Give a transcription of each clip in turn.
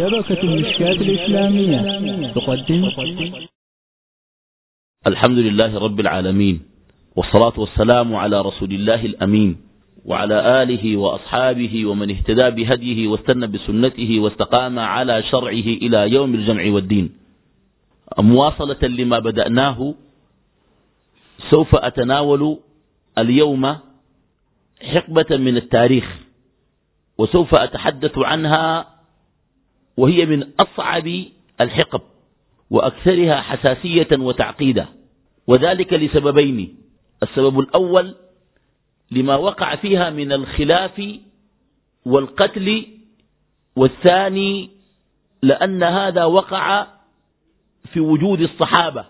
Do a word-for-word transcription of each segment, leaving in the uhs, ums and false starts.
شبكة المشكاة الإسلامية تقدم. الحمد لله رب العالمين، والصلاة والسلام على رسول الله الأمين وعلى آله وأصحابه ومن اهتدى بهديه واستنى بسنته واستقام على شرعه إلى يوم الجمع والدين. مواصلة لما بدأناه، سوف أتناول اليوم حقبة من التاريخ، وسوف أتحدث عنها، وهي من أصعب الحقب وأكثرها حساسية وتعقيدا، وذلك لسببين. السبب الأول لما وقع فيها من الخلاف والقتل، والثاني لأن هذا وقع في وجود الصحابة،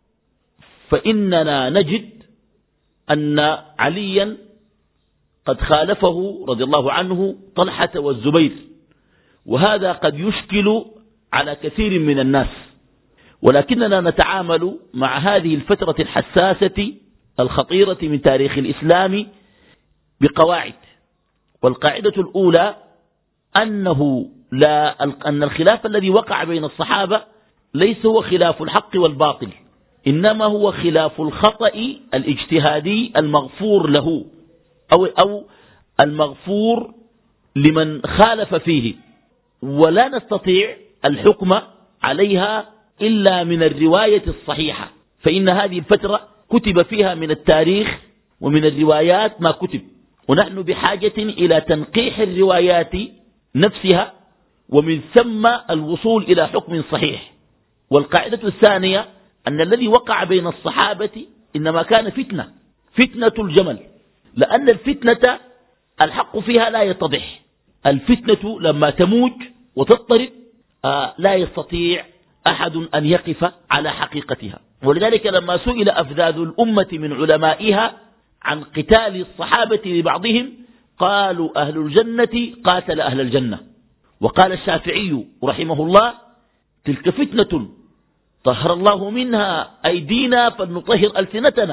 فإننا نجد أن عليا قد خالفه رضي الله عنه طلحة والزبير، وهذا قد يشكل على كثير من الناس، ولكننا نتعامل مع هذه الفترة الحساسة الخطيرة من تاريخ الإسلام بقواعد. والقاعدة الأولى أنه لا أن الخلاف الذي وقع بين الصحابة ليس هو خلاف الحق والباطل، إنما هو خلاف الخطأ الاجتهادي المغفور له أو, أو المغفور لمن خالف فيه، ولا نستطيع الحكم عليها إلا من الرواية الصحيحة، فإن هذه الفترة كتب فيها من التاريخ ومن الروايات ما كتب، ونحن بحاجة إلى تنقيح الروايات نفسها، ومن ثم الوصول إلى حكم صحيح. والقاعدة الثانية أن الذي وقع بين الصحابة إنما كان فتنة فتنة الجمل، لأن الفتنة الحق فيها لا يتضح. الفتنة لما تموج وتضطرب آه لا يستطيع أحد أن يقف على حقيقتها. ولذلك لما سئل أفذاذ الأمة من علمائها عن قتال الصحابة لبعضهم قالوا أهل الجنة قاتل أهل الجنة. وقال الشافعي رحمه الله: تلك فتنة طهر الله منها أيدينا فلنطهر ألسنتنا.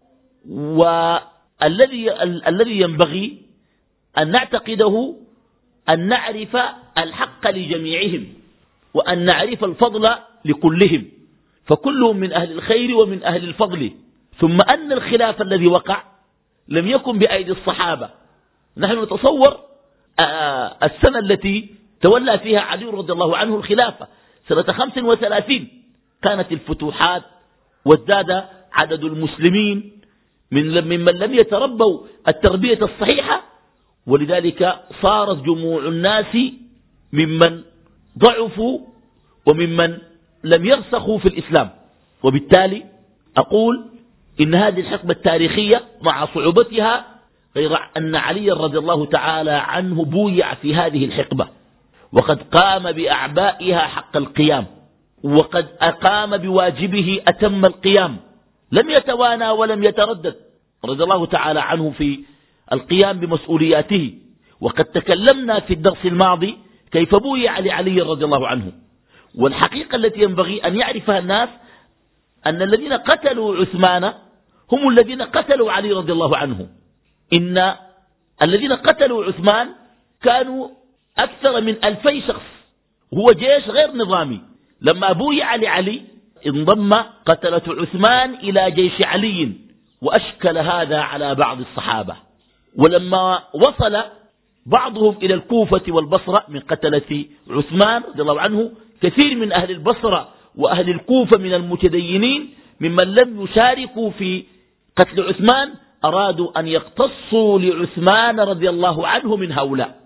والذي الذي ينبغي أن نعتقده أن نعرف الحق لجميعهم، وأن نعرف الفضل لكلهم، فكلهم من أهل الخير ومن أهل الفضل. ثم أن الخلاف الذي وقع لم يكن بأيدي الصحابة. نحن نتصور السنة التي تولى فيها علي رضي الله عنه الخلافة سنة خمس وثلاثين، كانت الفتوحات وازداد عدد المسلمين ممن لم يتربوا التربية الصحيحة، ولذلك صارت جموع الناس ممن ضعفوا وممن لم يرسخوا في الإسلام. وبالتالي أقول إن هذه الحقبة التاريخية مع صعوبتها، غير أن علي رضي الله تعالى عنه بويع في هذه الحقبة، وقد قام بأعبائها حق القيام، وقد أقام بواجبه أتم القيام، لم يتوانى ولم يتردد رضي الله تعالى عنه في القيام بمسؤولياته. وقد تكلمنا في الدرس الماضي كيف بويع لعلي رضي الله عنه. والحقيقة التي ينبغي أن يعرفها الناس أن الذين قتلوا عثمان هم الذين قتلوا علي رضي الله عنه. إن الذين قتلوا عثمان كانوا أكثر من ألفي شخص، هو جيش غير نظامي. لما بويع لعلي انضم قتلة عثمان إلى جيش علي، وأشكل هذا على بعض الصحابة. ولما وصل بعضهم إلى الكوفة والبصرة من قتلة عثمان رضي الله عنه، كثير من أهل البصرة وأهل الكوفة من المتدينين ممن لم يشاركوا في قتل عثمان أرادوا أن يقتصوا لعثمان رضي الله عنه من هؤلاء.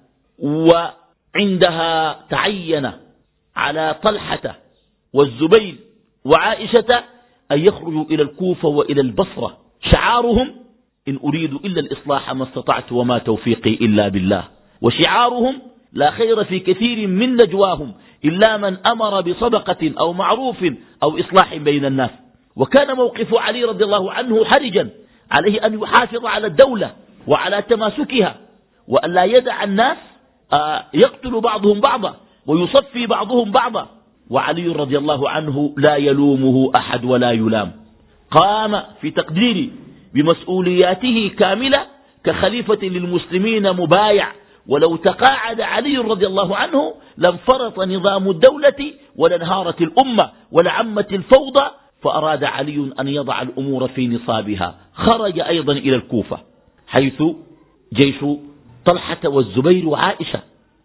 وعندها تعين على طلحة والزبير وعائشة أن يخرجوا إلى الكوفة وإلى البصرة، شعارهم: إن أريد إلا الإصلاح ما استطعت وما توفيقي إلا بالله. وشعارهم: لا خير في كثير من نجواهم إلا من أمر بصدقة أو معروف أو إصلاح بين الناس. وكان موقف علي رضي الله عنه حرجا، عليه أن يحافظ على الدولة وعلى تماسكها، وأن لا يدع الناس يقتل بعضهم بعضا ويصفي بعضهم بعضا. وعلي رضي الله عنه لا يلومه أحد ولا يلام، قام في تقديري بمسؤولياته كاملة كخليفة للمسلمين مبايع ولو تقاعد علي رضي الله عنه لانفرط نظام الدولة ولانهارت الأمة ولعمت الفوضى، فأراد علي أن يضع الأمور في نصابها. خرج أيضا إلى الكوفة حيث جيش طلحة والزبير وعائشة،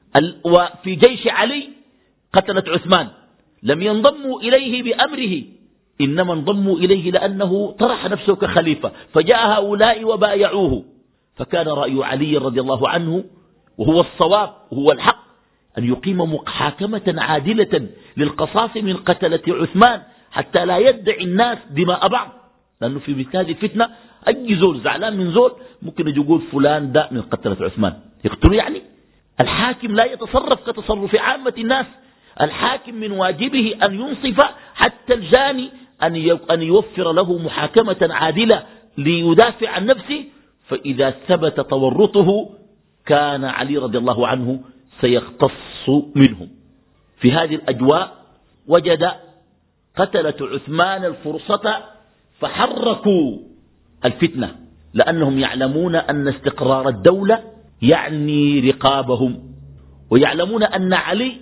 وفي جيش علي قتلت عثمان، لم ينضموا إليه بأمره، إنما انضموا إليه لأنه طرح نفسه كخليفة، فجاء هؤلاء وبايعوه. فكان رأي علي رضي الله عنه وهو الصواب وهو الحق أن يقيم محاكمة عادلة للقصاص من قتلة عثمان حتى لا يدعي الناس دماء بعض، لأنه في مثل هذه الفتنة أي زول زعلان من زول ممكن يقول فلان ده من قتلة عثمان يقتلوا. يعني الحاكم لا يتصرف كتصرف عامة الناس، الحاكم من واجبه أن ينصف حتى الجاني، أن يوفر له محاكمة عادلة ليدافع عن نفسه. فإذا ثبت تورطه كان علي رضي الله عنه سيختص منهم. في هذه الأجواء وجد قتلة عثمان الفرصة فحركوا الفتنة، لأنهم يعلمون أن استقرار الدولة يعني رقابهم، ويعلمون أن علي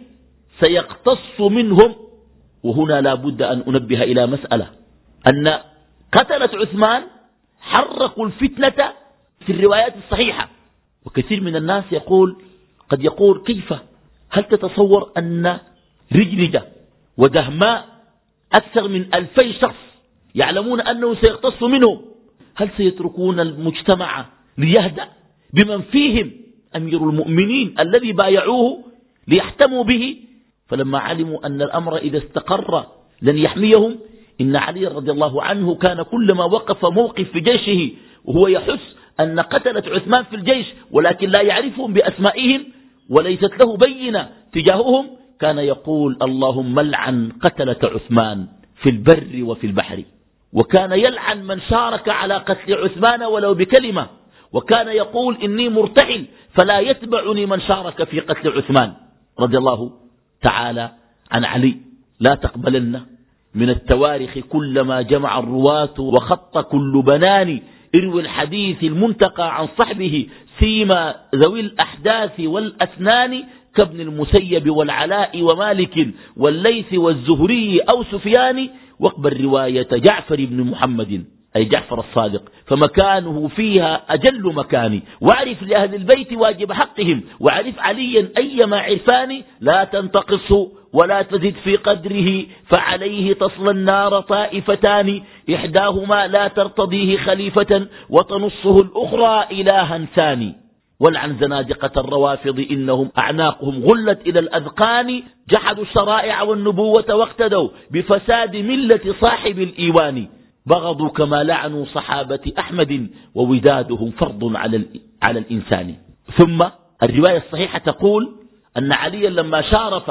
سيقتص منهم. وهنا لا بد أن أنبه إلى مسألة، أن قتلة عثمان حركوا الفتنة في الروايات الصحيحة. وكثير من الناس يقول قد يقول كيف، هل تتصور أن رجلجة ودهماء أكثر من ألفي شخص يعلمون أنه سيقتص منهم، هل سيتركون المجتمع ليهدأ بمن فيهم أمير المؤمنين الذي بايعوه ليحتموا به؟ فلما علموا أن الأمر إذا استقر لن يحميهم، إن علي رضي الله عنه كان كلما وقف موقف في جيشه وهو يحس أن قتلت عثمان في الجيش ولكن لا يعرفهم بأسمائهم وليست له بينة تجاههم، كان يقول اللهم لعن قتلة عثمان في البر وفي البحر. وكان يلعن من شارك على قتل عثمان ولو بكلمة، وكان يقول إني مرتحل فلا يتبعني من شارك في قتل عثمان رضي الله تعالى عن علي. لا تقبلن من التواريخ كلما جمع الرواة وخط كل بنان، اروي الحديث المنتقى عن صحبه سيما ذوي الأحداث والأسنان، كابن المسيب والعلاء ومالك والليث والزهري أو سفيان، واقبل رواية جعفر بن محمد أي جعفر الصادق فمكانه فيها أجل مكان، واعرف لأهل البيت واجب حقهم، واعرف عليا أيما عرفان، لا تنتقصه ولا تزد في قدره فعليه تصل النار طائفتان، إحداهما لا ترتضيه خليفة وتنصه الأخرى إلها ثاني. والعن زنادقة الروافض إنهم أعناقهم غلت إلى الأذقان، جحدوا الشرائع والنبوة واقتدوا بفساد ملة صاحب الإيوان، بغضوا كما لعنوا صحابة أحمد وودادهم فرض على على الإنسان. ثم الرواية الصحيحة تقول أن عليا لما شارف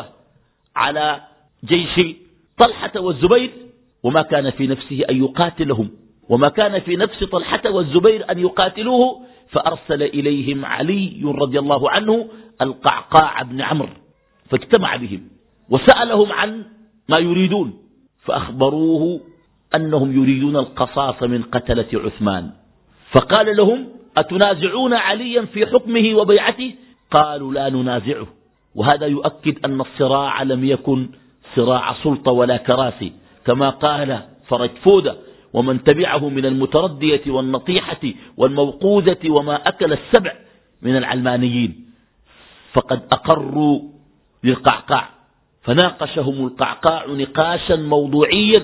على جيش طلحة والزبير وما كان في نفسه أن يقاتلهم، وما كان في نفس طلحة والزبير أن يقاتلوه، فأرسل إليهم علي رضي الله عنه القعقاع بن عمرو، فاجتمع بهم وسألهم عن ما يريدون، فأخبروه أنهم يريدون القصاص من قتلة عثمان. فقال لهم أتنازعون عليا في حكمه وبيعته؟ قالوا لا ننازعه. وهذا يؤكد أن الصراع لم يكن صراع سلطة ولا كراسي، كما قال فرج فودة ومن تبعه من المتردية والنطيحة والموقوذة وما أكل السبع من العلمانيين، فقد أقروا للقعقاع، فناقشهم القعقاع نقاشا موضوعيا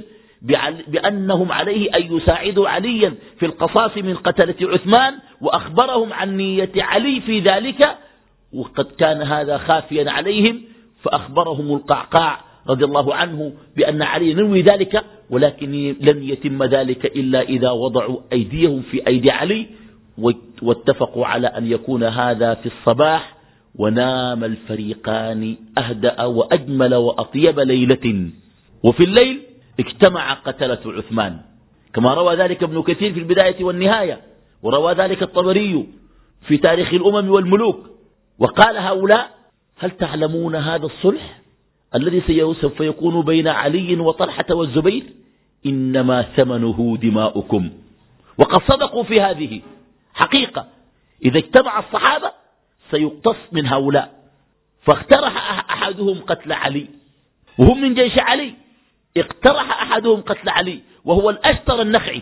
بأنهم عليه أن يساعدوا عليا في القصاص من قتلة عثمان، وأخبرهم عن نية علي في ذلك، وقد كان هذا خافيا عليهم، فأخبرهم القعقاع رضي الله عنه بأن علي نوي ذلك، ولكن لن يتم ذلك إلا إذا وضعوا أيديهم في أيدي علي، واتفقوا على أن يكون هذا في الصباح. ونام الفريقان أهدأ وأجمل وأطيب ليلة. وفي الليل اجتمع قتلة عثمان كما روى ذلك ابن كثير في البداية والنهاية، وروى ذلك الطبري في تاريخ الأمم والملوك. وقال هؤلاء هل تعلمون هذا الصلح الذي سوف يكون بين علي وطلحة والزبير؟ إنما ثمنه دماؤكم. وقد صدقوا في هذه حقيقة. إذا اجتمع الصحابة سيقتص من هؤلاء. فاقترح أحدهم قتل علي وهم من جيش علي، اقترح أحدهم قتل علي وهو الأشتر النخعي.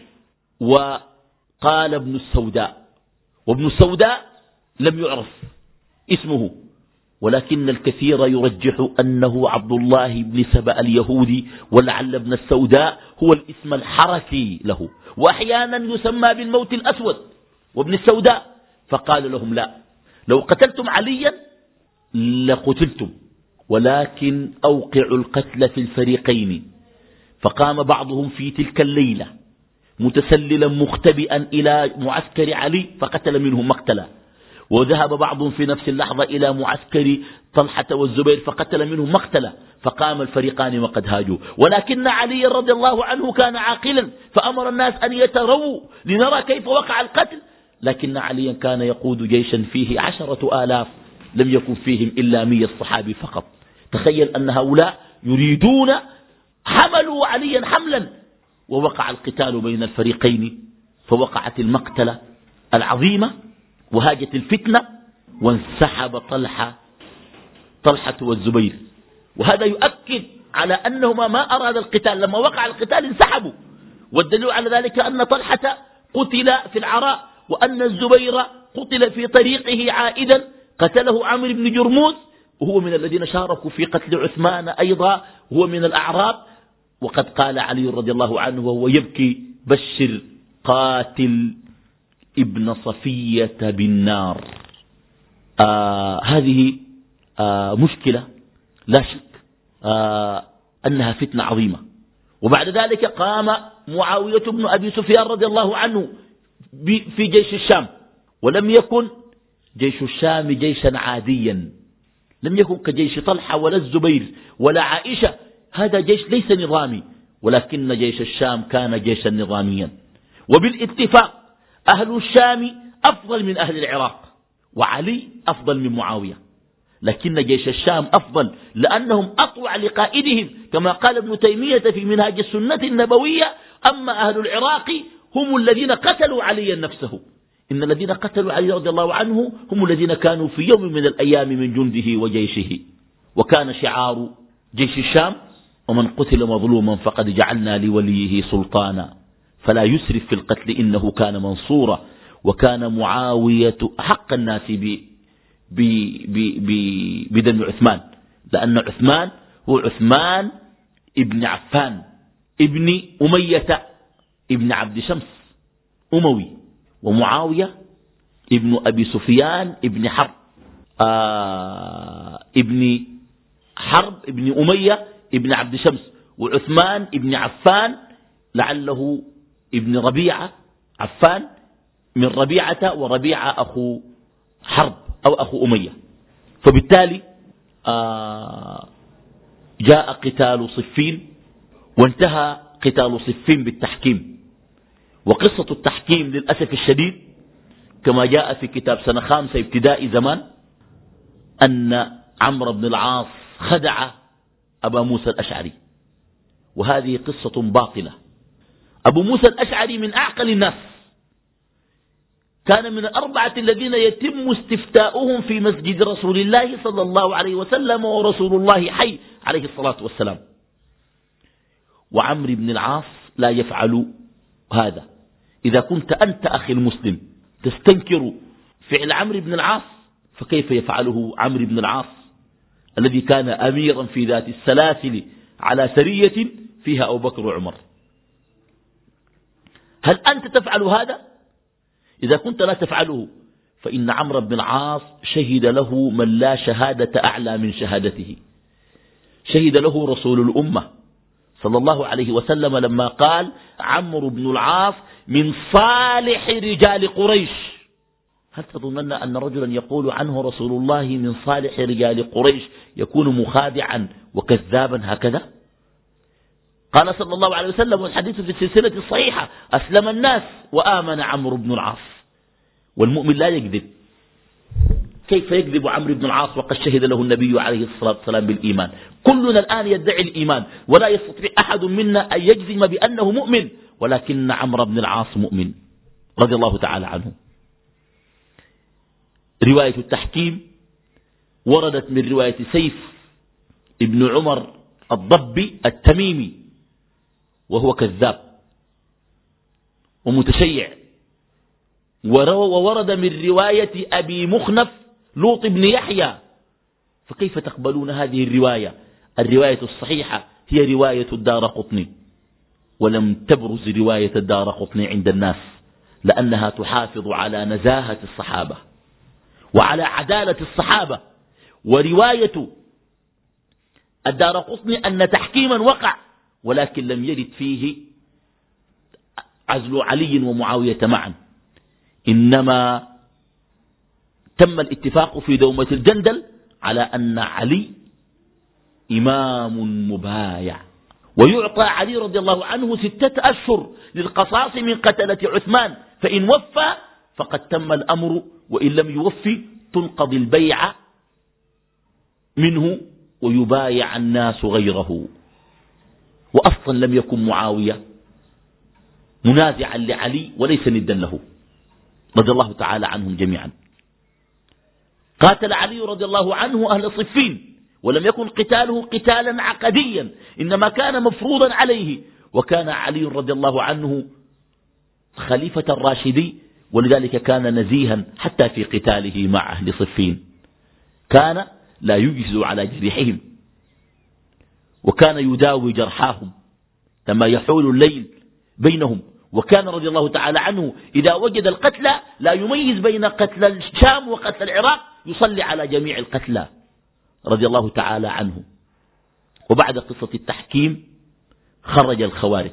وقال ابن السوداء، وابن السوداء لم يعرف اسمه، ولكن الكثير يرجح أنه عبد الله بن سبأ اليهودي، ولعل ابن السوداء هو الاسم الحركي له، وأحيانا يسمى بالموت الأسود وابن السوداء. فقال لهم لا، لو قتلتم عليا لقتلتم، ولكن أوقعوا القتل في الفريقين. فقام بعضهم في تلك الليلة متسللا مختبئا إلى معسكر علي فقتل منهم مقتلا، وذهب بعضهم في نفس اللحظة إلى معسكر طلحة والزبير فقتل منهم مقتلا. فقام الفريقان وقد هاجوا، ولكن علي رضي الله عنه كان عاقلا فأمر الناس أن يترووا لنرى كيف وقع القتل. لكن عليا كان يقود جيشا فيه عشرة آلاف، لم يكن فيهم إلا مية صحابي فقط. تخيل أن هؤلاء يريدون، حملوا عليا حملا، ووقع القتال بين الفريقين، فوقعت المقتلة العظيمة وهاجت الفتنة، وانسحب طلحة طلحة والزبير. وهذا يؤكد على أنهما ما أراد القتال، لما وقع القتال انسحبوا. والدليل على ذلك أن طلحة قتل في العراء، وأن الزبير قتل في طريقه عائدا، قتله عمرو بن جرموز، وهو من الذين شاركوا في قتل عثمان أيضا، هو من الأعراب. وقد قال علي رضي الله عنه وهو يبكي: بشر قاتل ابن صفية بالنار. آه هذه آه مشكلة لا شك آه أنها فتنة عظيمة. وبعد ذلك قام معاوية بن أبي سفيان رضي الله عنه في جيش الشام، ولم يكن جيش الشام جيشا عاديا، لم يكن كجيش طلحة ولا الزبير ولا عائشة، هذا جيش ليس نظامي، ولكن جيش الشام كان جيشا نظاميا. وبالاتفاق أهل الشام أفضل من أهل العراق، وعلي أفضل من معاوية، لكن جيش الشام أفضل لأنهم أطوع لقائدهم، كما قال ابن تيمية في منهاج السنة النبوية: أما أهل العراق هم الذين قتلوا عليا نفسه، إن الذين قتلوا علي رضي الله عنه هم الذين كانوا في يوم من الأيام من جنده وجيشه. وكان شعار جيش الشام: ومن قتل مظلوما فقد جعلنا لوليه سلطانا فلا يسرف في القتل إنه كان منصورا. وكان معاوية حق الناس ب ب ب بدم عثمان، لأن عثمان هو عثمان ابن عفان ابن أمية ابن عبد شمس أموي، ومعاوية ابن أبي سفيان ابن حرب آه ابن حرب ابن أمية ابن عبد شمس، وعثمان ابن عفان لعله ابن ربيعة عفان من ربيعة، وربيعة أخو حرب أو أخو أمية. فبالتالي آه جاء قتال صفين، وانتهى قتال صفين بالتحكيم. وقصة التحكيم للأسف الشديد كما جاء في كتاب سنة خامسة ابتدائي زمان، أن عمرو بن العاص خدع أبا موسى الأشعري، وهذه قصة باطلة. أبو موسى الأشعري من أعقل الناس، كان من الأربعة الذين يتم استفتاؤهم في مسجد رسول الله صلى الله عليه وسلم ورسول الله حي عليه الصلاة والسلام. وعمرو بن العاص لا يفعل هذا. إذا كنت أنت أخي المسلم تستنكر فعل عمرو بن العاص، فكيف يفعله عمرو بن العاص الذي كان أميرا في ذات السلاسل على سرية فيها أبو بكر وعمر؟ هل أنت تفعل هذا؟ إذا كنت لا تفعله فإن عمرو بن العاص شهد له من لا شهادة أعلى من شهادته، شهد له رسول الأمة صلى الله عليه وسلم لما قال: عمرو بن العاص من صالح رجال قريش. هل تظنن أن رجلا يقول عنه رسول الله من صالح رجال قريش يكون مخادعا وكذابا هكذا؟ قال صلى الله عليه وسلم، والحديث في السلسلة الصحيحة: أسلم الناس وآمن عمرو بن العاص. والمؤمن لا يكذب. كيف يكذب عمرو بن العاص وقد شهد له النبي عليه الصلاة والسلام بالإيمان؟ كلنا الآن يدعي الإيمان، ولا يستطيع أحد منا أن يجزم بأنه مؤمن، ولكن عمرو بن العاص مؤمن رضي الله تعالى عنه. رواية التحكيم وردت من رواية سيف ابن عمر الضبي التميمي، وهو كذاب ومتشيع. وورد من رواية أبي مخنف لوط بن يحيى. فكيف تقبلون هذه الرواية؟ الرواية الصحيحة هي رواية الدارقطني، ولم تبرز رواية الدارقطني عند الناس لأنها تحافظ على نزاهة الصحابة وعلى عدالة الصحابة. ورواية الدارقطني أن تحكيما وقع، ولكن لم يرد فيه عزل علي ومعاوية معا، إنما تم الاتفاق في دومة الجندل على أن علي إمام مبايع، ويعطى علي رضي الله عنه ستة أشهر للقصاص من قتلة عثمان، فإن وفى فقد تم الأمر، وإن لم يوفي تنقضي البيعة منه ويبايع الناس غيره. وأصلا لم يكن معاوية منازعا لعلي وليس ندا له رضي الله تعالى عنهم جميعا. قاتل علي رضي الله عنه أهل صفين، ولم يكن قتاله قتالا عقديا، إنما كان مفروضا عليه، وكان علي رضي الله عنه خليفة الراشدي، ولذلك كان نزيها حتى في قتاله مع أهل صفين، كان لا يجهز على جريحهم، وكان يداوي جرحاهم لما يحول الليل بينهم. وكان رضي الله تعالى عنه إذا وجد القتلى لا يميز بين قتل الشام وقتل العراق، يصلي على جميع القتلى رضي الله تعالى عنه. وبعد قصة التحكيم خرج الخوارج،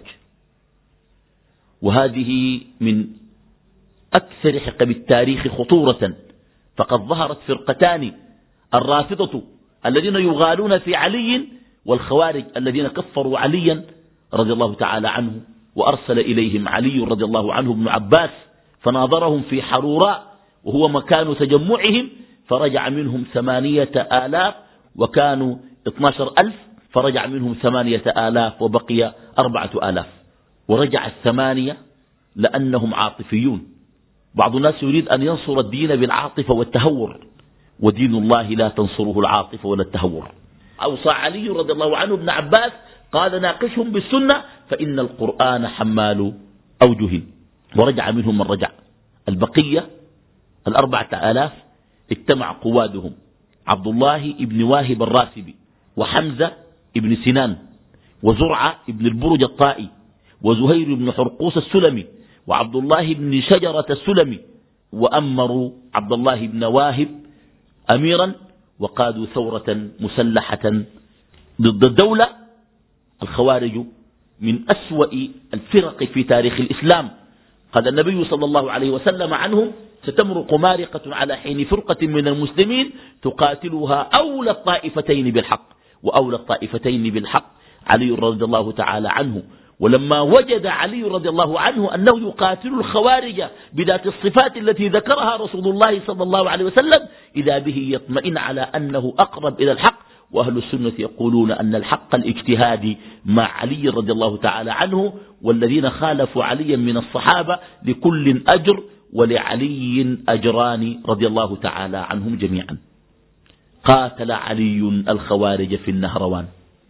وهذه من أكثر حقب التاريخ خطورة، فقد ظهرت فرقتان: الرافضة الذين يغالون في علي، والخوارج الذين كفروا عليا رضي الله تعالى عنه. وأرسل إليهم علي رضي الله عنه ابن عباس فناظرهم في حروراء وهو مكان تجمعهم، فرجع منهم ثمانية آلاف، وكانوا اثنى عشر ألف، فرجع منهم ثمانية آلاف وبقي أربعة آلاف. ورجع الثمانية لأنهم عاطفيون. بعض الناس يريد أن ينصر الدين بالعاطفة والتهور، ودين الله لا تنصره العاطفة ولا التهور. أوصى علي رضي الله عنه ابن عباس قال: ناقشهم بالسنة فإن القرآن حمال أوجه. ورجع منهم من رجع. البقية الأربعة آلاف اجتمع قوادهم: عبد الله ابن واهب الراسبي، وحمزة ابن سنان، وزرعة ابن البرج الطائي، وزهير بن حرقوس السلمي، وعبد الله بن شجرة السلمي، وأمروا عبد الله بن واهب أميرا، وقادوا ثورة مسلحة ضد الدولة. الخوارج من أسوأ الفرق في تاريخ الإسلام. قال النبي صلى الله عليه وسلم عنهم: ستمرق مارقة على حين فرقة من المسلمين تقاتلها أولى الطائفتين بالحق. وأولى الطائفتين بالحق علي رضي الله تعالى عنه. ولما وجد علي رضي الله عنه أنه يقاتل الخوارج بذات الصفات التي ذكرها رسول الله صلى الله عليه وسلم، إذا به يطمئن على أنه أقرب إلى الحق. وأهل السنة يقولون أن الحق الاجتهادي مع علي رضي الله تعالى عنه، والذين خالفوا عليا من الصحابة لكل أجر، ولعلي أجران رضي الله تعالى عنهم جميعا. قاتل علي الخوارج في النهروان.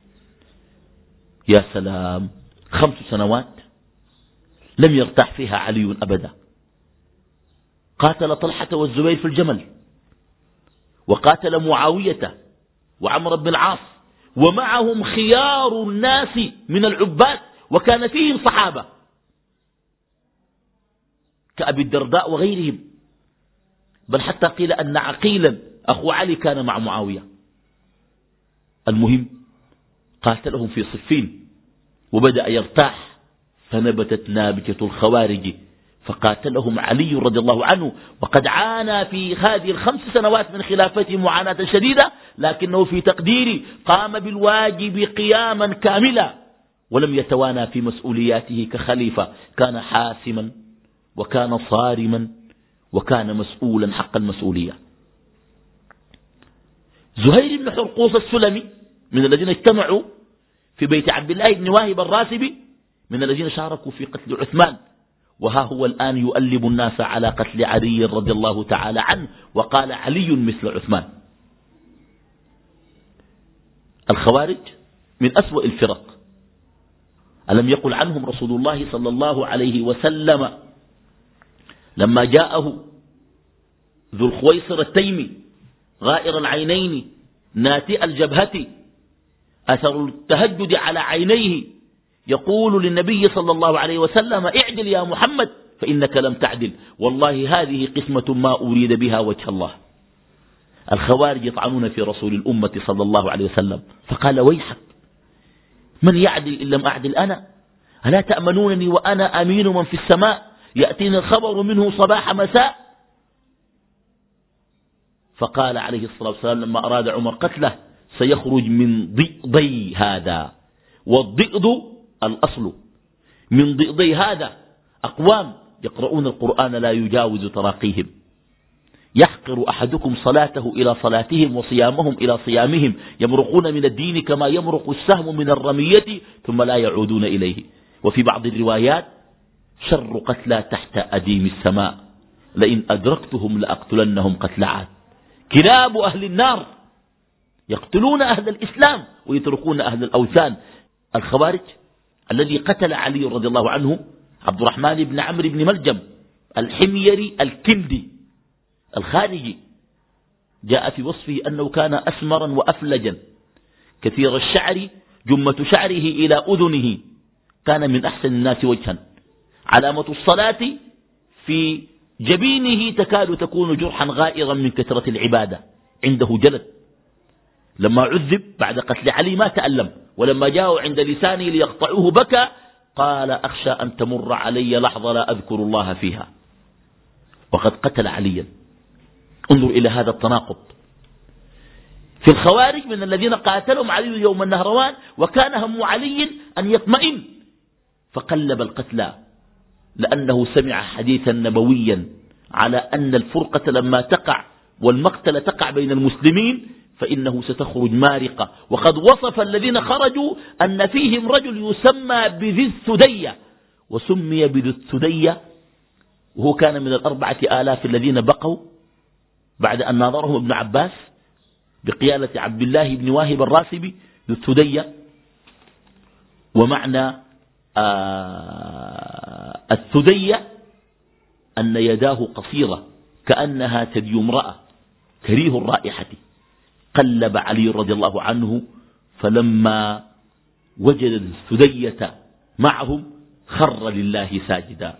يا سلام، خمس سنوات لم يرتاح فيها علي أبدا. قاتل طلحة والزبير في الجمل، وقاتل معاوية وعمر بن العاص، ومعهم خيار الناس من العباد، وكان فيهم صحابة كأبي الدرداء وغيرهم، بل حتى قيل أن عقيلا أخو علي كان مع معاوية. المهم قاتلهم في صفين، وبدأ يرتاح، فنبتت نابتة الخوارج فقاتلهم علي رضي الله عنه. وقد عانى في هذه الخمس سنوات من خلافته معاناة شديدة، لكنه في تقديري قام بالواجب قياما كاملا، ولم يتوانى في مسؤولياته كخليفة. كان حاسما وكان صارما وكان مسؤولا حق المسؤولية. زهير بن حرقوس السلمي من الذين اجتمعوا في بيت عبد الله بن واهب الراسبي، من الذين شاركوا في قتل عثمان، وها هو الآن يؤلب الناس على قتل علي رضي الله تعالى عنه، وقال علي مثل عثمان. الخوارج من أسوأ الفرق. ألم يقل عنهم رسول الله صلى الله عليه وسلم لما جاءه ذو الخويصر التيمي غائر العينين ناتئ الجبهة أثر التهجد على عينيه، يقول للنبي صلى الله عليه وسلم: اعدل يا محمد فإنك لم تعدل، والله هذه قسمة ما أريد بها وجه الله. الخوارج يطعنون في رسول الأمة صلى الله عليه وسلم، فقال: ويحك، من يعدل إن لم أعدل أنا؟ ألا تأمنونني وأنا أمين من في السماء يأتيني الخبر منه صباح مساء؟ فقال عليه الصلاة والسلام لما أراد عمر قتله: سيخرج من ضئضي هذا، والضئض الأصل، من ضئضي هذا أقوام يقرؤون القرآن لا يجاوز تراقيهم، يحقر أحدكم صلاته إلى صلاتهم وصيامهم إلى صيامهم، يمرقون من الدين كما يمرق السهم من الرمية ثم لا يعودون إليه. وفي بعض الروايات: شر قتلى تحت أديم السماء، لئن أدركتهم لأقتلنهم قتل عاد. كلاب أهل النار يقتلون أهل الإسلام ويتركون أهل الأوثان. الخوارج الذي قتل علي رضي الله عنه عبد الرحمن بن عمرو بن ملجم الحميري الكندي الخارجي، جاء في وصفه أنه كان أسمرا وأفلجا كثير الشعر، جمة شعره إلى أذنه، كان من أحسن الناس وجها، علامة الصلاة في جبينه تكاد تكون جرحا غائرا من كثرة العبادة، عنده جلد. لما عذب بعد قتل علي ما تألم، ولما جاءوا عند لسانه ليقطعوه بكى، قال: أخشى أن تمر علي لحظة لا أذكر الله فيها، وقد قتل عليا. انظر إلى هذا التناقض. في الخوارج من الذين قاتلهم علي يوم النهروان، وكان هم علي أن يطمئن، فقلب القتلى لأنه سمع حديثا نبويا على أن الفرقة لما تقع والمقتل تقع بين المسلمين فإنه ستخرج مارقة. وقد وصف الذين خرجوا أن فيهم رجل يسمى بذي الثدية، وسمي بذي الثدية وهو كان من الأربعة آلاف الذين بقوا بعد أن ناظرهم ابن عباس بقيادة عبد الله بن واهب الراسبي. ذي الثدية ومعنى آه الثدية أن يداه قصيرة كأنها ثدي امرأة كريه الرائحة. قلب علي رضي الله عنه، فلما وجد الثدية معهم خر لله ساجدا.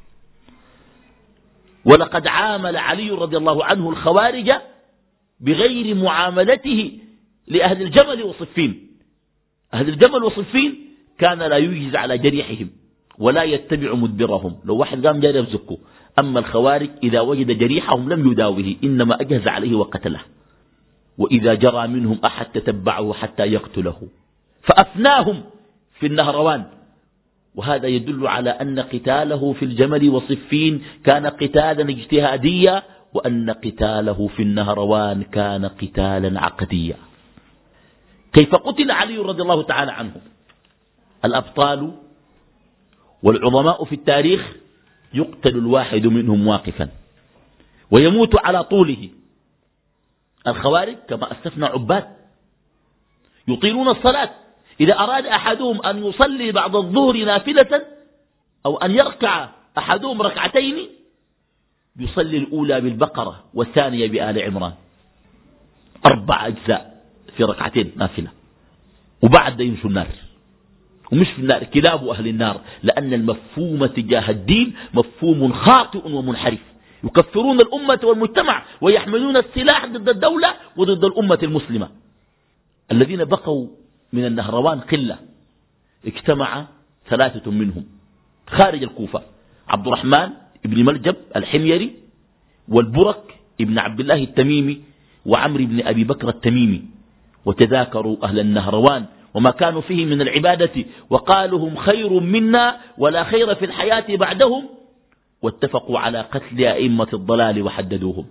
ولقد عامل علي رضي الله عنه الخوارج بغير معاملته لأهل الجمل وصفين. أهل الجمل وصفين كان لا يجيز على جريحهم ولا يتبع مدبرهم، لو واحد قام جاري يفزكه. أما الخوارج إذا وجد جريحهم لم يداوه، إنما أجهز عليه وقتله، وإذا جرى منهم أحد تتبعه حتى يقتله، فأفناهم في النهروان. وهذا يدل على أن قتاله في الجمل وصفين كان قتالا اجتهاديا، وأن قتاله في النهروان كان قتالا عقديا. كيف قتل علي رضي الله تعالى عنه؟ الأبطال والعظماء في التاريخ يقتل الواحد منهم واقفا ويموت على طوله. الخوارج كما أسلفنا عباد يطيلون الصلاة، إذا أراد أحدهم أن يصلي بعد الظهر نافلة أو أن يركع أحدهم ركعتين يصلي الأولى بالبقرة والثانية بآل عمران، أربع أجزاء في ركعتين نافلة، وبعد يمشوا النار. ومش في النار، كلاب أهل النار، لأن المفهوم تجاه الدين مفهوم خاطئ ومنحرف. يكفرون الأمة والمجتمع ويحملون السلاح ضد الدولة وضد الأمة المسلمة. الذين بقوا من النهروان قلة، اجتمع ثلاثة منهم خارج الكوفة: عبد الرحمن ابن ملجم الحميري، والبرك ابن عبد الله التميمي، وعمر بن أبي بكر التميمي، وتذاكروا أهل النهروان وما كانوا فيه من العبادة، وقالوا هم خير منا ولا خير في الحياة بعدهم، واتفقوا على قتل أئمة الضلال وحددوهم،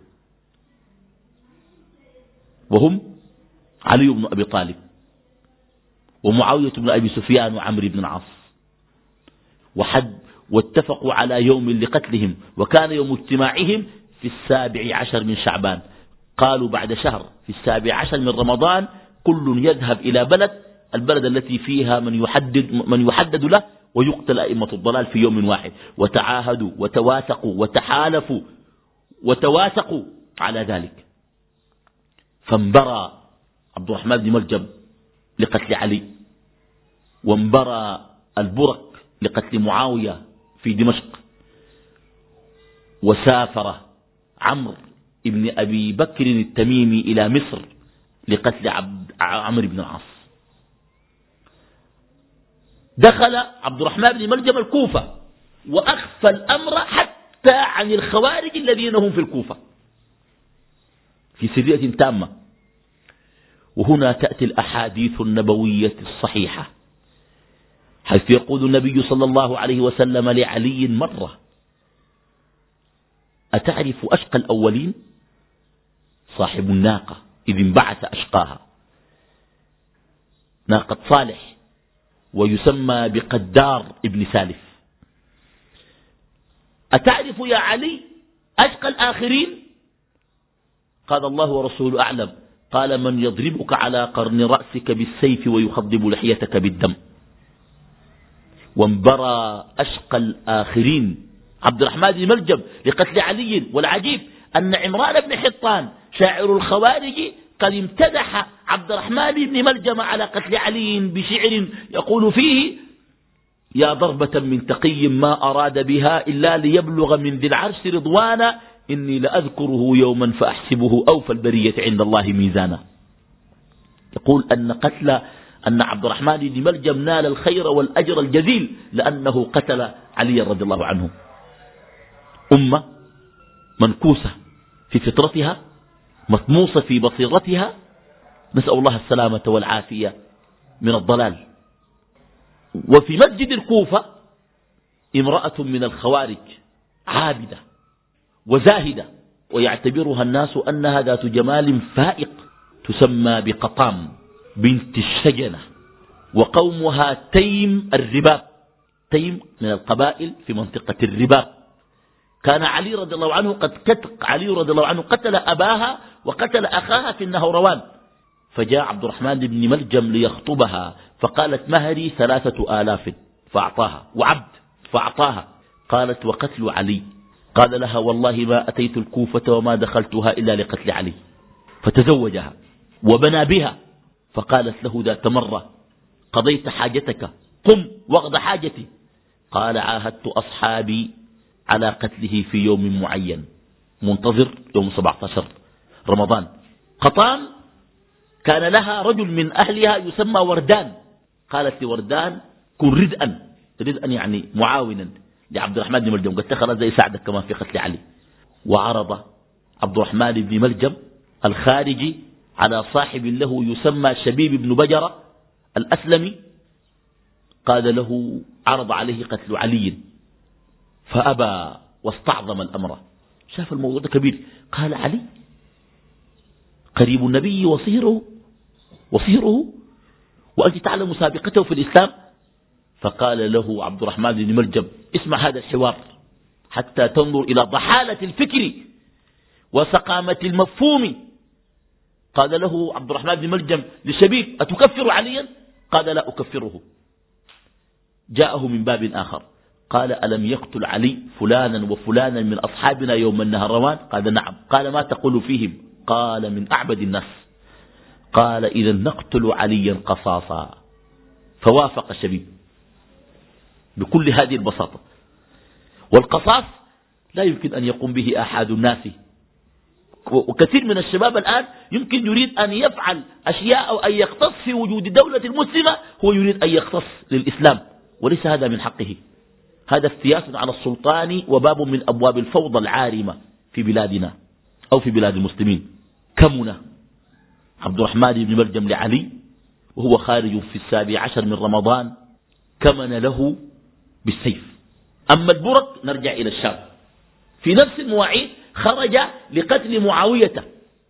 وهم علي بن أبي طالب ومعاوية بن أبي سفيان وعمر بن العاص. وحد واتفقوا على يوم لقتلهم، وكان يوم اجتماعهم في السابع عشر من شعبان. قالوا بعد شهر في السابع عشر من رمضان كل يذهب إلى بلد البلد التي فيها من يحدد, من يحدد له، ويقتل أئمة الضلال في يوم واحد. وتعاهدوا وتواثقوا وتحالفوا وتواثقوا على ذلك. فانبرى عبد الرحمن بن ملجم لقتل علي، وانبرى البرك لقتل معاوية في دمشق، وسافر عمرو ابن أبي بكر التميمي إلى مصر لقتل عبد عمرو بن العاص. دخل عبد الرحمن بن ملجم الكوفة وأخفى الأمر حتى عن الخوارج الذين هم في الكوفة في سرية تامة. وهنا تأتي الأحاديث النبوية الصحيحة، حيث يقول النبي صلى الله عليه وسلم لعلي مرة: أتعرف أشقى الأولين؟ صاحب الناقة إذ انبعث أشقاها، ناقة صالح، ويسمى بقدار ابن سالف. أتعرف يا علي أشقى الآخرين؟ قال الله ورسوله أعلم. قال: من يضربك على قرن رأسك بالسيف ويخضب لحيتك بالدم. وانبرى أشقى الآخرين عبد الرحمن بن ملجم لقتل علي. والعجيب أن عمران بن حطان شاعر الخوارج قد امتدح عبد الرحمن بن ملجم على قتل علي بشعر يقول فيه: يا ضربة من تقي ما أراد بها إلا ليبلغ من ذي العرش رضوانا، إني لأذكره يوما فأحسبه أوفى البرية عند الله ميزانا. يقول أن قتل أن عبد الرحمن بن ملجم نال الخير والأجر الجزيل لأنه قتل علي رضي الله عنه. أمة منكوسة في فطرتها، مطموسة في بصيرتها، نسأل الله السلامة والعافية من الضلال. وفي مسجد الكوفة امرأة من الخوارج عابدة وزاهدة، ويعتبرها الناس أنها ذات جمال فائق، تسمى بقطام بنت الشجنة، وقومها تيم الرباب. تيم من القبائل في منطقة الرباب. كان علي رضي الله عنه قد قتل علي رضي الله عنه قتل أباها وقتل أخاها في النهروان. فجاء عبد الرحمن بن ملجم ليخطبها، فقالت: مهري ثلاثة آلاف، فأعطاها، وعبد فأعطاها. قالت: وقتل علي؟ قال لها: والله ما أتيت الكوفة وما دخلتها إلا لقتل علي. فتزوجها وبنى بها. فقالت له ذات مرة: قضيت حاجتك، قم واقض حاجتي. قال: عاهدت أصحابي على قتله في يوم معين، منتظر يوم سبعة عشر رمضان. قطام كان لها رجل من أهلها يسمى وردان. قالت لوردان: كن ردءا، ردءا يعني معاونا لعبد الرحمن بن ملجم، قد تخلى زي ساعدك كمان في قتل علي. وعرض عبد الرحمن بن ملجم الخارجي على صاحب له يسمى شبيب بن بجرة الأسلمي، قال له، عرض عليه قتل علي فأبى واستعظم الأمر. شاف الموضوع ده كبير. قال: علي قريب النبي وصهره وصهره وأنت تعلم سابقته في الإسلام. فقال له عبد الرحمن بن ملجم: اسمع هذا الحوار حتى تنظر إلى ضحالة الفكر وسقامة المفهوم. قال له عبد الرحمن بن ملجم لشبيب: أتكفر عليا؟ قال: لا أكفره. جاءه من باب آخر، قال: ألم يقتل علي فلانا وفلانا من أصحابنا يوم النهروان؟ قال: نعم. قال: ما تقول فيهم؟ قال: من أعبد الناس. قال: إذا نقتل عليا قصاصا. فوافق الشبيب بكل هذه البساطة. والقصاص لا يمكن أن يقوم به أحد الناس، وكثير من الشباب الآن يمكن يريد أن يفعل أشياء أو أن يقتص في وجود دولة مسلمة، هو يريد أن يقتص للإسلام، وليس هذا من حقه. هذا افتياس على السلطان وباب من أبواب الفوضى العارمة في بلادنا أو في بلاد المسلمين. كمنا عبد الرحمن بن ملجم لعلي وهو خارج في السابع عشر من رمضان، كمن له بالسيف. أما البرك نرجع إلى الشام، في نفس المواعيد خرج لقتل معاوية.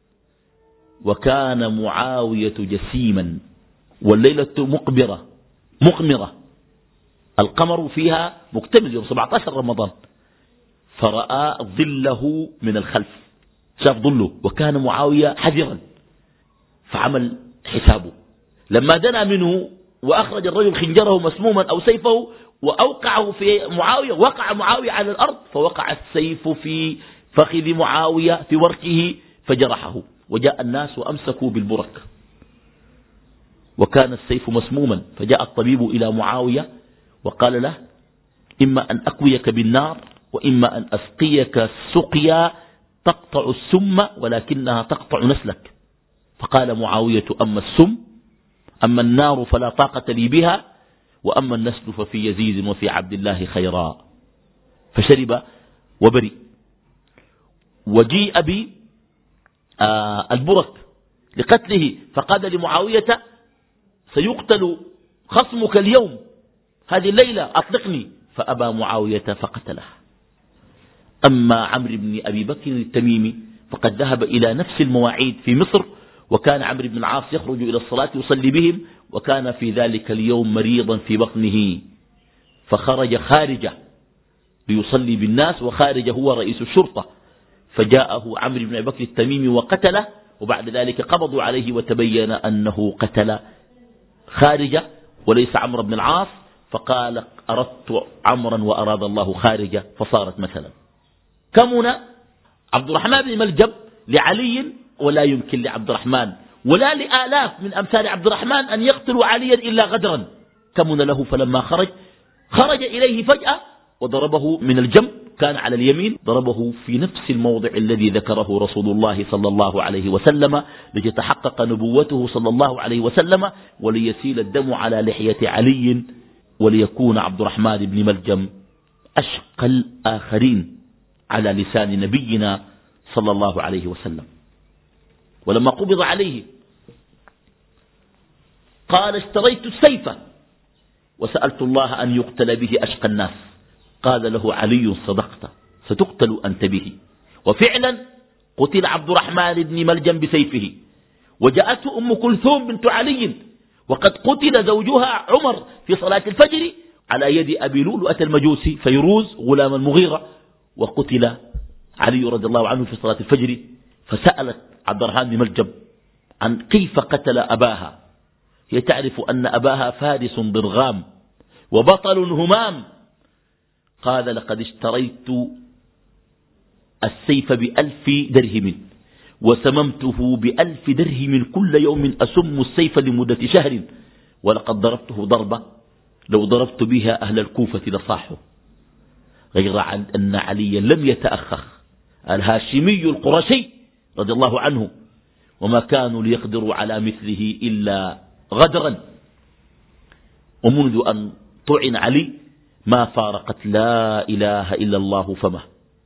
وكان معاوية جسيما والليلة مقبرة مقمرة، القمر فيها مكتمل يوم سبعة عشر رمضان، فرأى ظله من الخلف، شاف ظله، وكان معاوية حذرا فعمل حسابه. لما دنا منه وأخرج الرجل خنجره مسموما أو سيفه وأوقعه في معاوية، وقع معاوية على الأرض، فوقع السيف في فخذ معاوية في وركه فجرحه، وجاء الناس وأمسكوا بالبرك، وكان السيف مسموما. فجاء الطبيب إلى معاوية وقال له: إما أن أكويك بالنار، وإما أن أسقيك سقيا تقطع السم ولكنها تقطع نسلك. فقال معاوية: أما السم، أما النار فلا طاقة لي بها، وأما النسل ففي يزيد وفي عبد الله خيرا. فشرب وبرئ. وجيء بالبرك لقتله، فقال لمعاوية: سيقتل خصمك اليوم، هذه الليلة، أطلقني. فأبى معاوية فقتله. أما عمرو بن أبي بكر التميمي فقد ذهب إلى نفس المواعيد في مصر، وكان عمرو بن العاص يخرج إلى الصلاة يصلي بهم، وكان في ذلك اليوم مريضا في بطنه، فخرج خارجه ليصلي بالناس، وخارجه هو رئيس الشرطة، فجاءه عمرو بن أبي بكر التميمي وقتله، وبعد ذلك قبضوا عليه وتبين أنه قتل خارجه وليس عمرو بن العاص، فقال: أردت عمرا وأراد الله خارجه، فصارت مثلا. كمن عبد الرحمن بن ملجم لعلي، ولا يمكن لعبد الرحمن ولا لآلاف من أمثال عبد الرحمن أن يقتلوا عليا إلا غدرا. كمن له فلما خرج خرج إليه فجأة وضربه من الجنب، كان على اليمين، ضربه في نفس الموضع الذي ذكره رسول الله صلى الله عليه وسلم لتتحقق نبوته صلى الله عليه وسلم، وليسيل الدم على لحية علي، وليكون عبد الرحمن بن ملجم أشقى الآخرين على لسان نبينا صلى الله عليه وسلم. ولما قبض عليه قال: اشتريت السيف وسألت الله أن يقتل به أشقى الناس. قال له علي: صدقت، ستقتل أنت به. وفعلا قتل عبد الرحمن بن ملجم بسيفه. وجاءته أم كلثوم بنت علي وقد قتل زوجها عمر في صلاة الفجر على يد أبي لؤلؤة المجوسي فيروز غلام المغيرة، وقتل علي رضي الله عنه في صلاة الفجر. فسألت عبد الرحمن بن ملجم عن كيف قتل أباها، هي تعرف أن أباها فارس ضرغام وبطل همام. قال: لقد اشتريت السيف بألف درهم وسممته بألف درهم، كل يوم أسم السيف لمدة شهر، ولقد ضربته ضربة لو ضربت بها أهل الكوفة لصاحوا. غير عن أن عليا لم يتأخخ، الهاشمي القرشي رضي الله عنه، وما كانوا ليقدروا على مثله إلا غدرا. ومنذ أن طعن علي ما فارقت لا إله إلا الله فمه.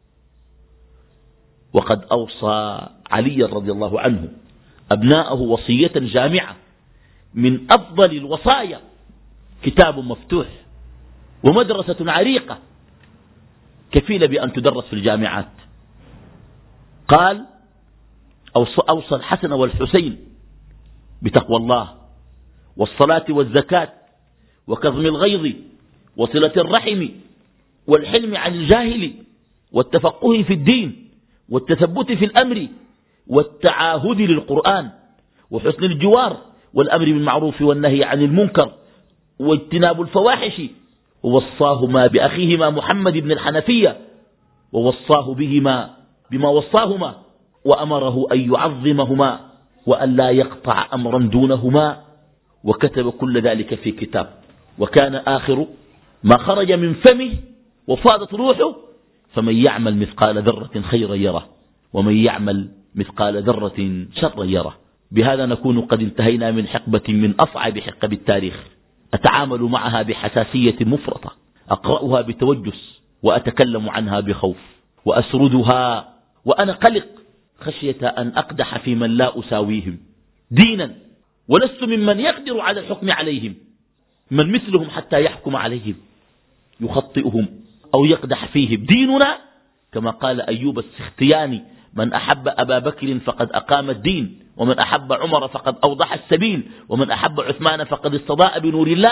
وقد أوصى علي رضي الله عنه أبناءه وصية جامعة من أفضل الوصايا، كتاب مفتوح ومدرسة عريقة كفيلة بأن تدرس في الجامعات. قال: أوصى الحسن والحسين بتقوى الله والصلاة والزكاة وكظم الغيظ وصلة الرحم والحلم عن الجاهل والتفقه في الدين والتثبت في الأمر والتعاهد للقرآن وحسن الجوار والأمر بالمعروف والنهي عن المنكر واجتناب الفواحش. ووصاهما بأخيهما محمد بن الحنفية، ووصاه بهما بما وصاهما، وأمره أن يعظمهما وأن لا يقطع أمرا دونهما، وكتب كل ذلك في كتاب. وكان آخر ما خرج من فمه وفاضت روحه: فمن يعمل مثقال ذرة خيرا يره، ومن يعمل مثقال ذرة شرا يره. بهذا نكون قد انتهينا من حقبة من أصعب حقب التاريخ، أتعامل معها بحساسية مفرطة، أقرأها بتوجس وأتكلم عنها بخوف، وأسردها وأنا قلق خشية أن أقدح في من لا أساويهم دينا، ولست ممن يقدر على الحكم عليهم، من مثلهم حتى يحكم عليهم يخطئهم أو يقدح فيهم. ديننا كما قال أيوب السختياني: من أحب أبا بكر فقد أقام الدين، ومن أحب عمر فقد أوضح السبيل، ومن أحب عثمان فقد استضاء بنور الله.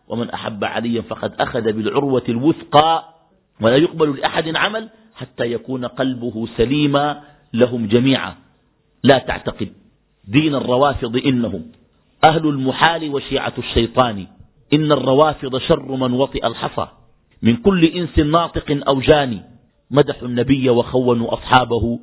ومن أحب عليا فقد أخذ بالعروة الوثقى ولا يقبل لأحد عمل حتى يكون قلبه سليما لهم جميعا. لا تعتقد دين الروافض إنهم أهل المحال وشيعة الشيطان. إن الروافض شر من وطئ الحصى من كل إنس ناطق أو جاني. مدحوا النبي وخونوا أصحابه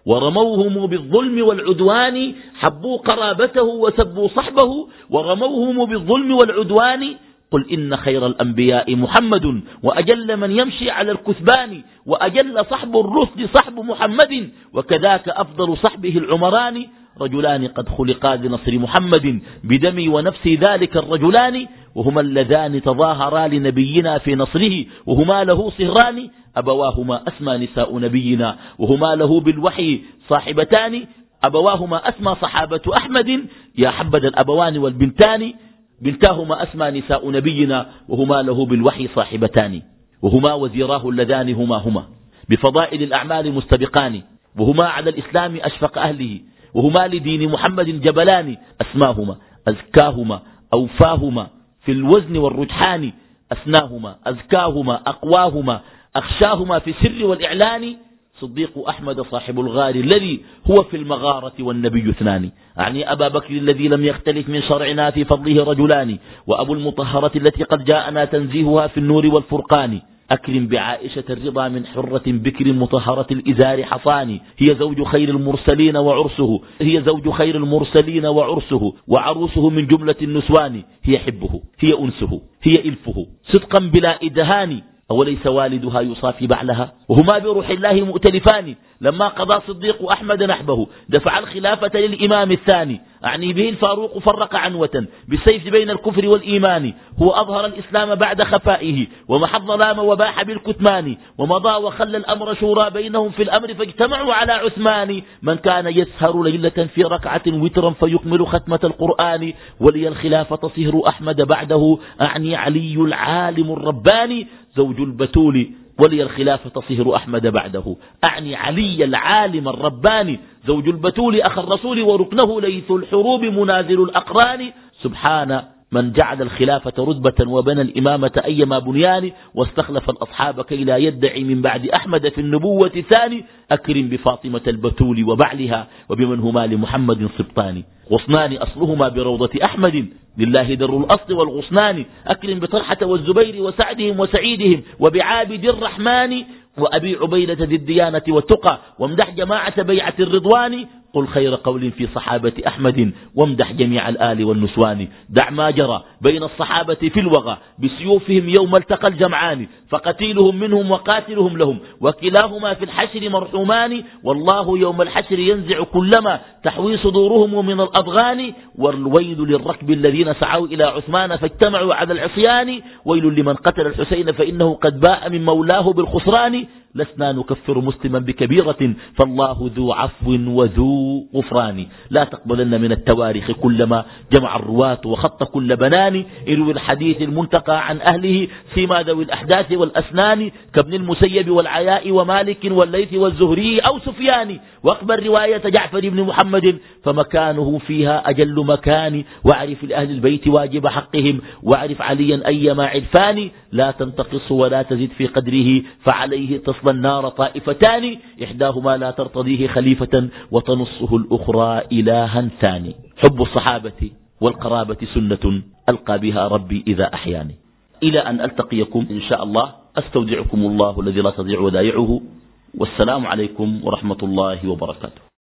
ورموهم بالظلم والعدوان. حبوا قرابته وسبوا صحبه ورموهم بالظلم والعدوان. قل إن خير الأنبياء محمد وأجل من يمشي على الكثبان وأجل صحب الرسل صحب محمد وكذاك أفضل صحبه العمران. رجلان قد خلقا لنصر محمد بدمي ونفسي ذلك الرجلان وهما اللذان تظاهرا لنبينا في نصره وهما له صهران. أبواهما أسمى نساء نبينا وهما له بالوحي صاحبتان. أبواهما أسمى صحابة أحمد يا حبذا الأبوان والبنتان. بنتاهما أسمى نساء نبينا وهما له بالوحي صاحبتان. وهما وزيراه اللذان هما هما بفضائل الأعمال مستبقان. وهما على الإسلام أشفق أهله وهما لدين محمد جبلان. أسماهما أزكاهما أوفاهما في الوزن والرجحان. أسناهما أزكاهما أقواهما أخشاهما في السر والإعلان. صديق أحمد صاحب الغار الذي هو في المغارة والنبي اثنان. أعني أبا بكر الذي لم يختلف من شرعنا في فضله رجلان وأبو المطهرة التي قد جاءنا تنزيهها في النور والفرقان. أكرم بعائشة الرضا من حرة بكر مطهرة الإزار حصان. هي زوج خير المرسلين وعرسه هي زوج خير المرسلين وعرسه وعروسه من جملة النسوان. هي حبه هي أنسه هي إلفه صدقا بلا إدهان. أوليس والدها يصافي بعلها وهما بروح الله مؤتلفان. لما قضى صديق أحمد نحبه دفع الخلافة للإمام الثاني. أعني به الفاروق فرق عنوة بالسيف بين الكفر والإيمان. هو أظهر الإسلام بعد خفائه ومحى الظلام وباح بالكتمان. ومضى وخلى الأمر شورى بينهم في الأمر فاجتمعوا على عثمان. من كان يسهر ليلة في ركعة وترا فيكمل ختمة القرآن. ولي الخلافة صهر أحمد بعده أعني علي العالم الرباني. زوج البتول ولي الخلافة صهر أحمد بعده أعني علي العالم الرباني. زوج البتول أخ الرسول وركنه ليث الحروب منازل الأقران. سبحان من جعل الخلافة رتبة وبنى الإمامة أيما بنيان. واستخلف الأصحاب كي لا يدعي من بعد أحمد في النبوة ثاني. أكرم بفاطمة البتول وبعلها وبمن هما لمحمد سبطان. غصنان أصلهما بروضة أحمد لله در الأصل والغصنان. أكرم بطلحة والزبير وسعدهم وسعيدهم وبعابد الرحمن. وأبي عبيدة ذي الديانة والتقى وامدح جماعة بيعة الرضوان. قل خير قول في صحابة أحمد وامدح جميع الآل والنسوان. دع ما جرى بين الصحابة في الوغى بسيوفهم يوم التقى الجمعان. فقتيلهم منهم وقاتلهم لهم وكلاهما في الحشر مرحومان. والله يوم الحشر ينزع كلما تحوي صدورهم من الأضغان. والويل للركب الذين سعوا إلى عثمان فاجتمعوا على العصيان. ويل لمن قتل الحسين فإنه قد باء من مولاه بالخسران. لسنا نكفر مسلما بكبيرة فالله ذو عفو وذو غفران. لا تقبلن من التواريخ كلما جمع الرواة وخط كل بنان. اروي الحديث المنتقى عن أهله سيما ذوي الأحداث والأسنان كابن المسيب والعياء ومالك والليث والزهري أو سفيان. واقبل رواية جعفر بن محمد فمكانه فيها أجل مكان. واعرف لأهل البيت واجب حقهم واعرف عليا أيما عرفان. لا تنتقص ولا تزد في قدره فعليه تصل النار طائفتان. إحداهما لا ترتضيه خليفة وتنصه الأخرى إلها ثاني. حب الصحابة والقرابة سنة ألقى بها ربي إذا أحياني. إلى أن ألتقيكم إن شاء الله أستودعكم الله الذي لا تضيع ودائعه. والسلام عليكم ورحمة الله وبركاته.